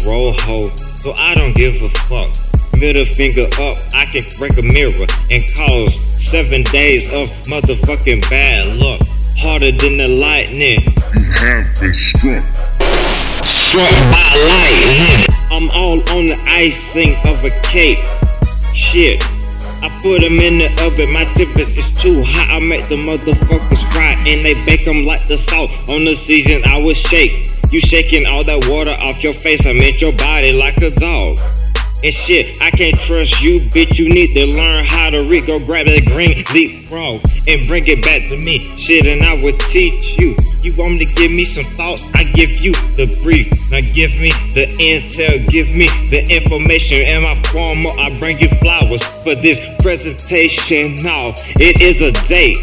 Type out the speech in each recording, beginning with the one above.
roll hoe, so I don't give a fuck. Middle finger up, I can break a mirror and cause 7 days of motherfucking bad luck. Harder than the lightning. You have been struck. Struck by lightning. I'm all on the icing of a cake. Shit, I put them in the oven, my temperature is too hot. I make the motherfuckers fry and they bake them like the salt on the season. I will shake. You shaking all that water off your face, I meant your body like a dog. And shit, I can't trust you, bitch. You need to learn how to read. Go grab that green leapfrog and bring it back to me. Shit, and I will teach you. You want me to give me some thoughts? I give you the brief. Now give me the intel, give me the information. In my formal, I bring you flowers for this presentation. Now, it is a date.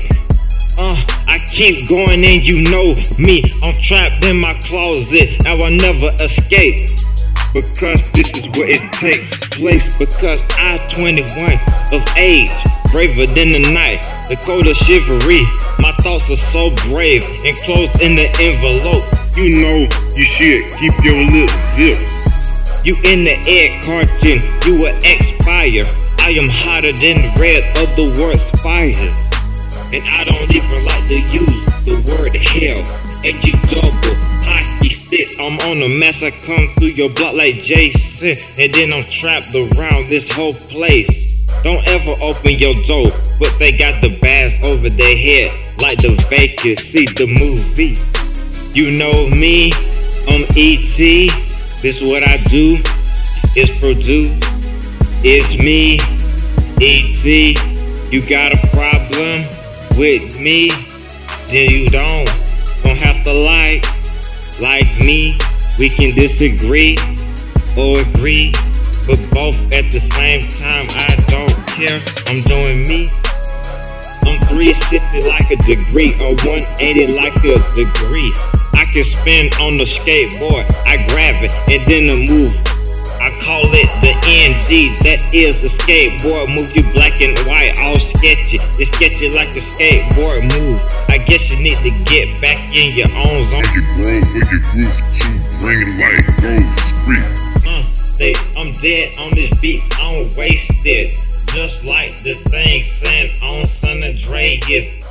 I keep going and you know me. I'm trapped in my closet, now I never escape. Because this is where it takes place. Because I'm 21 of age, braver than the night, the cold chivalry. My thoughts are so brave, enclosed in the envelope. You know you should keep your lips zipped. You in the egg carton, you an expire. I am hotter than the red of the world's fire. And I don't even like to use the word hell. H-E double, hockey sticks. I'm on a mess, I come through your block like Jason. And then I'm trapped around this whole place. Don't ever open your door, but they got the bags over their head like the vacancy, the movie. You know me, I'm E.T. This what I do, is produce. It's me, E.T. You got a problem with me, then you don't have to like me. We can disagree or agree, but both at the same time. I don't care, I'm doing me. I'm 360 like a degree, or 180 like a degree. I can spin on the skateboard, I grab it and then I move. I call it the ND, that is a skateboard move. You black and white, all sketchy. It's sketchy like a skateboard move. I guess you need to get back in your own zone. For your bro, for your group, to bring it like gold street. I'm dead on this beat, I'm wasted. Just like the thing saying on San Andreas.